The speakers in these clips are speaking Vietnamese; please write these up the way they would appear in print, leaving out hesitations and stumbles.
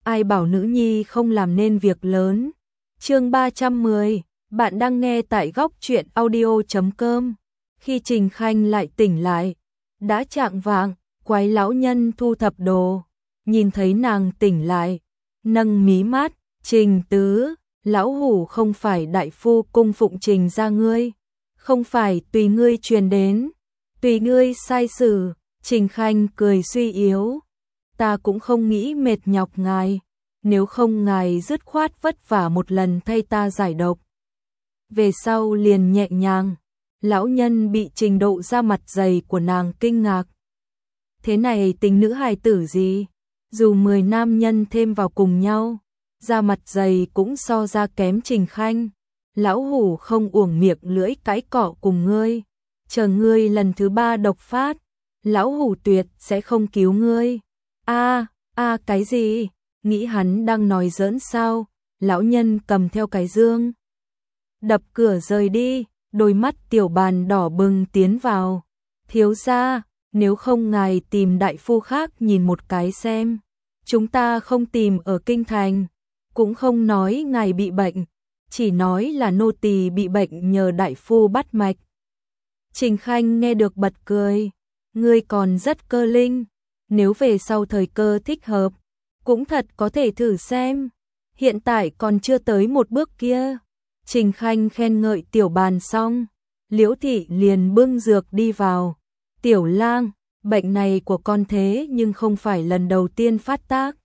ai bảo nữ nhi không làm nên việc lớn. Chương 310, bạn đang nghe tại góc truyện audio.com. Khi Trình Khanh lại tỉnh lại, đã chạng vạng, Quái lão nhân thu thập đồ, nhìn thấy nàng tỉnh lại, nâng mí mắt, Trình tứ, lão hủ không phải đại phu cung phụng Trình gia ngươi, không phải tùy ngươi truyền đến, tùy ngươi sai xử. Trình Khanh cười suy yếu, ta cũng không nghĩ mệt nhọc ngài, nếu không ngài dứt khoát vất vả một lần thay ta giải độc. Về sau liền nhẹ nhàng, lão nhân bị trình độ da mặt dày của nàng kinh ngạc. Thế này tính nữ hài tử gì, dù 10 nam nhân thêm vào cùng nhau, da mặt dày cũng so ra kém Trình Khanh. Lão hủ không uổng miệng lưỡi cãi cọ cùng ngươi, chờ ngươi lần thứ 3 độc phát, lão hủ tuyệt sẽ không cứu ngươi. Cái gì? Nghĩ hắn đang nói giỡn sao? Lão nhân cầm theo cái dương, đập cửa rời đi, đôi mắt Tiểu Bàn đỏ bừng tiến vào. Thiếu gia, nếu không ngài tìm đại phu khác nhìn một cái xem. Chúng ta không tìm ở kinh thành, cũng không nói ngài bị bệnh, chỉ nói là nô tỳ bị bệnh nhờ đại phu bắt mạch. Trình Khanh nghe được bật cười, ngươi còn rất cơ linh, nếu về sau thời cơ thích hợp, cũng thật có thể thử xem, hiện tại còn chưa tới một bước kia. Trình Khanh khen ngợi Tiểu Bàn xong, Liễu thị liền bưng dược đi vào. Tiểu lang, bệnh này của con thế nhưng không phải lần đầu tiên phát tác.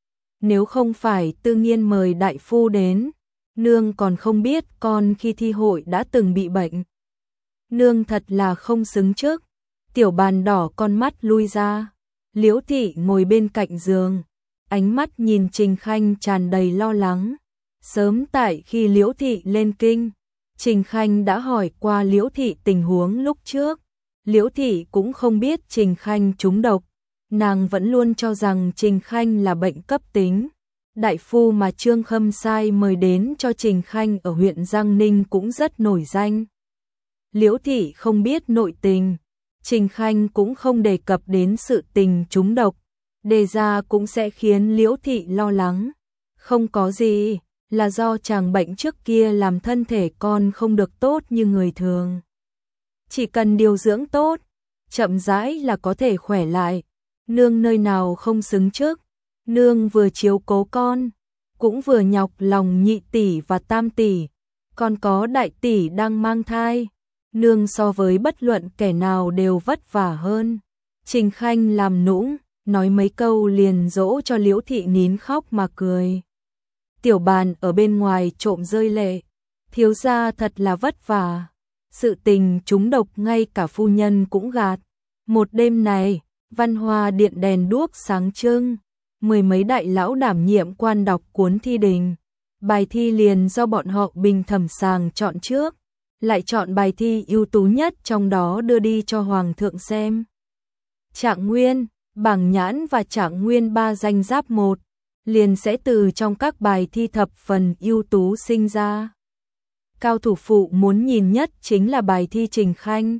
Nếu không phải Tư Nghiên mời đại phu đến, nương còn không biết con khi thi hội đã từng bị bệnh. Nương thật là không xứng trước. Tiểu Bàn đỏ con mắt lui ra. Liễu thị ngồi bên cạnh giường, ánh mắt nhìn Trình Khanh tràn đầy lo lắng. Sớm tại khi Liễu thị lên kinh, Trình Khanh đã hỏi qua Liễu thị tình huống lúc trước. Liễu thị cũng không biết Trình Khanh trúng độc, nàng vẫn luôn cho rằng Trình Khanh là bệnh cấp tính. Đại phu mà Trương Khâm sai mời đến cho Trình Khanh ở huyện Giang Ninh cũng rất nổi danh. Liễu thị không biết nội tình, Trình Khanh cũng không đề cập đến sự tình trúng độc, đề ra cũng sẽ khiến Liễu thị lo lắng. Không có gì, là do chàng bệnh trước kia làm thân thể con không được tốt như người thường. Chỉ cần điều dưỡng tốt, chậm rãi là có thể khỏe lại. Nương nơi nào không xứng trước, nương vừa chiếu cố con, cũng vừa nhọc lòng nhị tỷ và tam tỷ, còn có đại tỷ đang mang thai. Nương so với bất luận kẻ nào đều vất vả hơn. Trình Khanh làm nũng, nói mấy câu liền dỗ cho Liễu thị nín khóc mà cười. Tiểu Bàn ở bên ngoài trộm rơi lệ, thiếu gia thật là vất vả. Sự tình trúng độc ngay cả phu nhân cũng gạt. Một đêm này, Văn Hoa điện đèn đuốc sáng trưng, 10 mấy đại lão đảm nhiệm quan đọc cuốn thi đình. Bài thi liền do bọn họ bình thẩm sàng chọn trước, lại chọn bài thi ưu tú nhất trong đó đưa đi cho Hoàng thượng xem. Trạng Nguyên, Bảng Nhãn và Trạng Nguyên 3 danh giáp 1, liền sẽ từ trong các bài thi thập phần ưu tú sinh ra. Cao thủ phụ muốn nhìn nhất chính là bài thi Trình Khanh.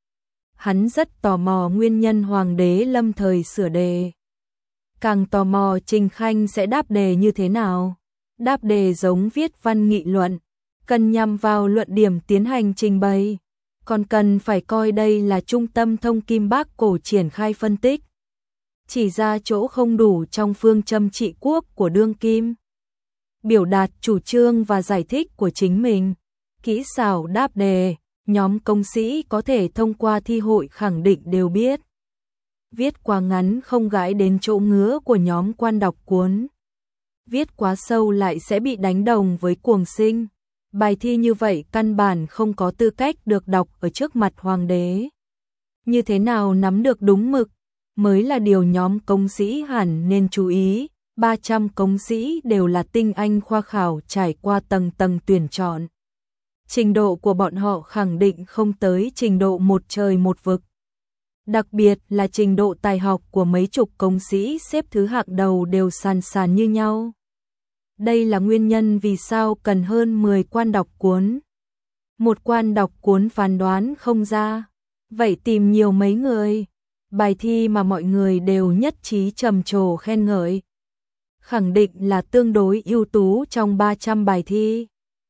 Hắn rất tò mò nguyên nhân hoàng đế lâm thời sửa đề. Càng tò mò Trình Khanh sẽ đáp đề như thế nào. Đáp đề giống viết văn nghị luận, cần nhằm vào luận điểm tiến hành trình bày, còn cần phải coi đây là trung tâm thông kim bác cổ triển khai phân tích, chỉ ra chỗ không đủ trong phương châm trị quốc của đương kim, biểu đạt chủ trương và giải thích của chính mình. Kỹ xảo đáp đề, nhóm công sĩ có thể thông qua thi hội khẳng định đều biết. Viết quá ngắn không gãi đến chỗ ngứa của nhóm quan đọc cuốn. Viết quá sâu lại sẽ bị đánh đồng với cuồng sinh. Bài thi như vậy căn bản không có tư cách được đọc ở trước mặt hoàng đế. Như thế nào nắm được đúng mực mới là điều nhóm công sĩ hẳn nên chú ý. 300 công sĩ đều là tinh anh khoa khảo trải qua tầng tầng tuyển chọn. Trình độ của bọn họ khẳng định không tới trình độ một trời một vực. Đặc biệt là trình độ tài học của mấy chục công sĩ xếp thứ hạng đầu đều sàn sàn như nhau. Đây là nguyên nhân vì sao cần hơn 10 quan đọc cuốn. Một quan đọc cuốn phán đoán không ra, vậy tìm nhiều mấy người. Bài thi mà mọi người đều nhất trí trầm trồ khen ngợi. khẳng định là tương đối ưu tú trong 300 bài thi.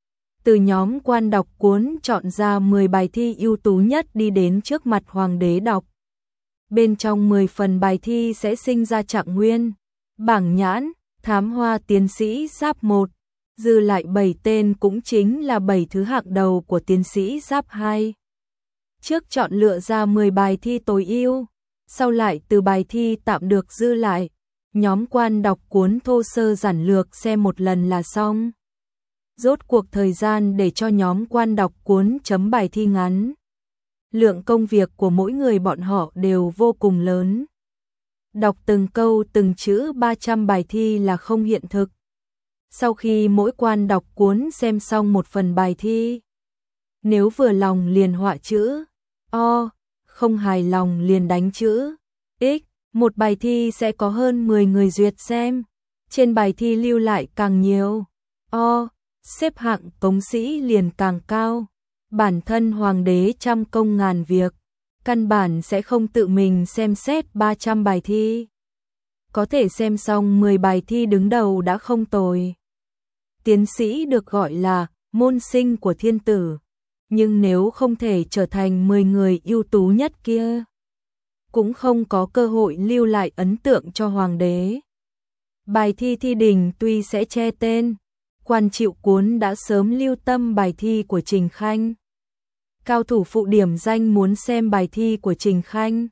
Từ nhóm quan đọc cuốn chọn ra 10 bài thi ưu tú nhất đi đến trước mặt hoàng đế đọc. Bên trong 10 phần bài thi sẽ sinh ra Trạng Nguyên, Bảng Nhãn, Thám Hoa Tiến sĩ Giáp 1, dư lại 7 tên cũng chính là 7 thứ hạng đầu của tiến sĩ Giáp 2. Trước chọn lựa ra 10 bài thi tối ưu, sau lại từ bài thi tạm được dư lại, nhóm quan đọc cuốn thô sơ giản lược xem một lần là xong. Rốt cuộc thời gian để cho nhóm quan đọc cuốn chấm bài thi ngắn. Lượng công việc của mỗi người bọn họ đều vô cùng lớn. Đọc từng câu từng chữ 300 bài thi là không hiện thực. Sau khi mỗi quan đọc cuốn xem xong một phần bài thi, nếu vừa lòng liền họa chữ O, không hài lòng liền đánh chữ X. Một bài thi sẽ có hơn 10 người duyệt xem. Trên bài thi lưu lại càng nhiều O, xếp hạng cống sĩ liền càng cao. Bản thân hoàng đế trăm công ngàn việc, căn bản sẽ không tự mình xem xét 300 bài thi. Có thể xem xong 10 bài thi đứng đầu đã không tồi. Tiến sĩ được gọi là môn sinh của thiên tử, nhưng nếu không thể trở thành 10 người ưu tú nhất kia, cũng không có cơ hội lưu lại ấn tượng cho hoàng đế. Bài thi thi đình tuy sẽ che tên, quan chịu cuốn đã sớm lưu tâm bài thi của Trình Khanh. Cao thủ phụ điểm danh muốn xem bài thi của Trình Khanh.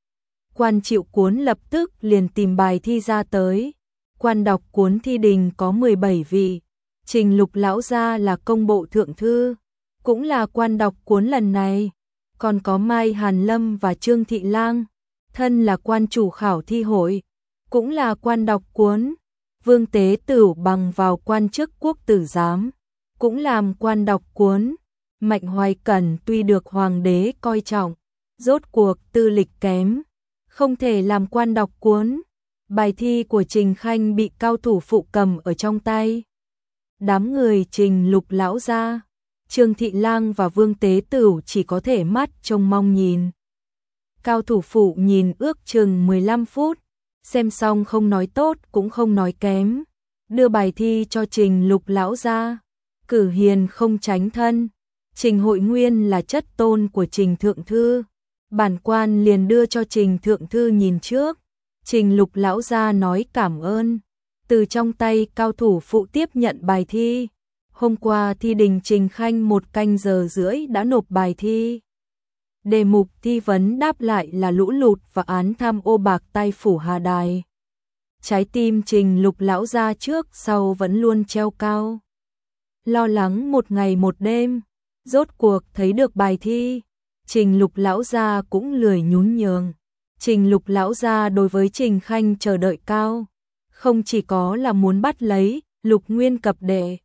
Quan chịu cuốn lập tức liền tìm bài thi ra tới. Quan đọc cuốn thi đình có 17 vị. Trình Lục lão gia là công bộ thượng thư, cũng là quan đọc cuốn lần này. Còn có Mai Hàn Lâm và Trương Thị Lang, thân là quan chủ khảo thi hội, cũng là quan đọc cuốn. Vương Tế Tửu bằng vào quan chức quốc tử giám, cũng làm quan đọc cuốn. Mạnh Hoài Cẩn tuy được hoàng đế coi trọng, rốt cuộc tư lịch kém, không thể làm quan đọc cuốn. Bài thi của Trình Khanh bị cao thủ phụ cầm ở trong tay. Đám người Trình Lục lão gia, Trương Thị Lang và Vương Tế Tửu chỉ có thể mắt trông mong nhìn. Cao thủ phụ nhìn ước chừng 15 phút, xem xong không nói tốt cũng không nói kém, đưa bài thi cho Trình Lục lão gia. Cử hiền không tránh thân, Trình Hội Nguyên là chất tôn của Trình Thượng Thư, bản quan liền đưa cho Trình Thượng Thư nhìn trước. Trình Lục lão gia nói cảm ơn, từ trong tay cao thủ phụ tiếp nhận bài thi. Hôm qua thi đình Trình Khanh 1 canh giờ rưỡi đã nộp bài thi. Đề mục thi vấn đáp lại là lũ lụt và án tham ô bạc tay phủ Hà Đài. Trái tim Trình Lục lão gia trước sau vẫn luôn treo cao. Lo lắng một ngày một đêm, rốt cuộc thấy được bài thi, Trình Lục lão gia cũng lười nhún nhường. Trình Lục lão gia đối với Trình Khanh chờ đợi cao, không chỉ có là muốn bắt lấy Lục Nguyên cập đệ,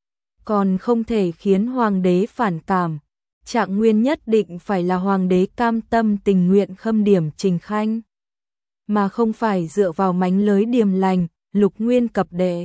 còn không thể khiến hoàng đế phản cảm. Trạng nguyên nhất định phải là hoàng đế cam tâm tình nguyện khâm điểm Trình Khanh, mà không phải dựa vào mánh lới điềm lành Lục Nguyên cập đệ.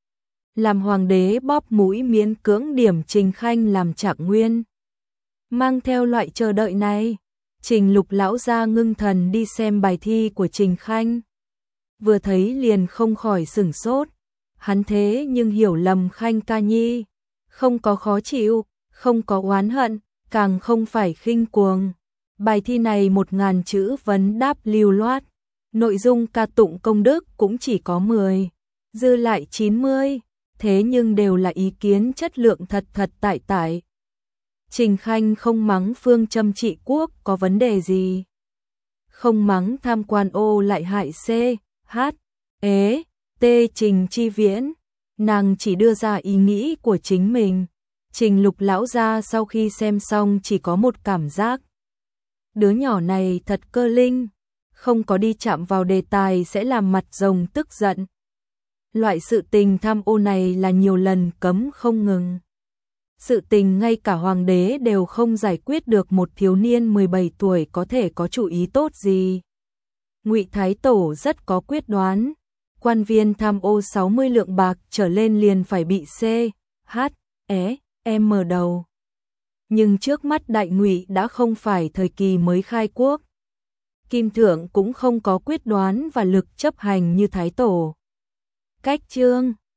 Làm hoàng đế bóp mũi miễn cưỡng điểm Trình Khanh làm trạng nguyên. Mang theo loại chờ đợi này, Trình Lục lão gia ngưng thần đi xem bài thi của Trình Khanh. Vừa thấy liền không khỏi sửng sốt, hắn thế nhưng hiểu lầm Khanh ca nhi, không có khó chịu, không có oán hận, càng không phải khinh cuồng. Bài thi này 1000 chữ vấn đáp lưu loát, nội dung ca tụng công đức cũng chỉ có 10, dư lại 90, thế nhưng đều là ý kiến chất lượng thật tại. Trình Khanh không mắng phương châm trị quốc có vấn đề gì, không mắng tham quan ô lại hại C, H, E, T Trình Chi Viễn, nàng chỉ đưa ra ý nghĩ của chính mình. Trình Lục lão gia sau khi xem xong chỉ có một cảm giác, đứa nhỏ này thật cơ linh, không có đi chạm vào đề tài sẽ làm mặt rồng tức giận. Loại sự tình tham ô này là nhiều lần cấm không ngừng. Sự tình ngay cả hoàng đế đều không giải quyết được, một thiếu niên 17 tuổi có thể có chủ ý tốt gì. Ngụy Thái Tổ rất có quyết đoán, quan viên tham ô 60 lượng bạc trở lên liền phải bị C, H, E, M đầu. Nhưng trước mắt Đại Ngụy đã không phải thời kỳ mới khai quốc. Kim Thượng cũng không có quyết đoán và lực chấp hành như Thái Tổ. Cách chương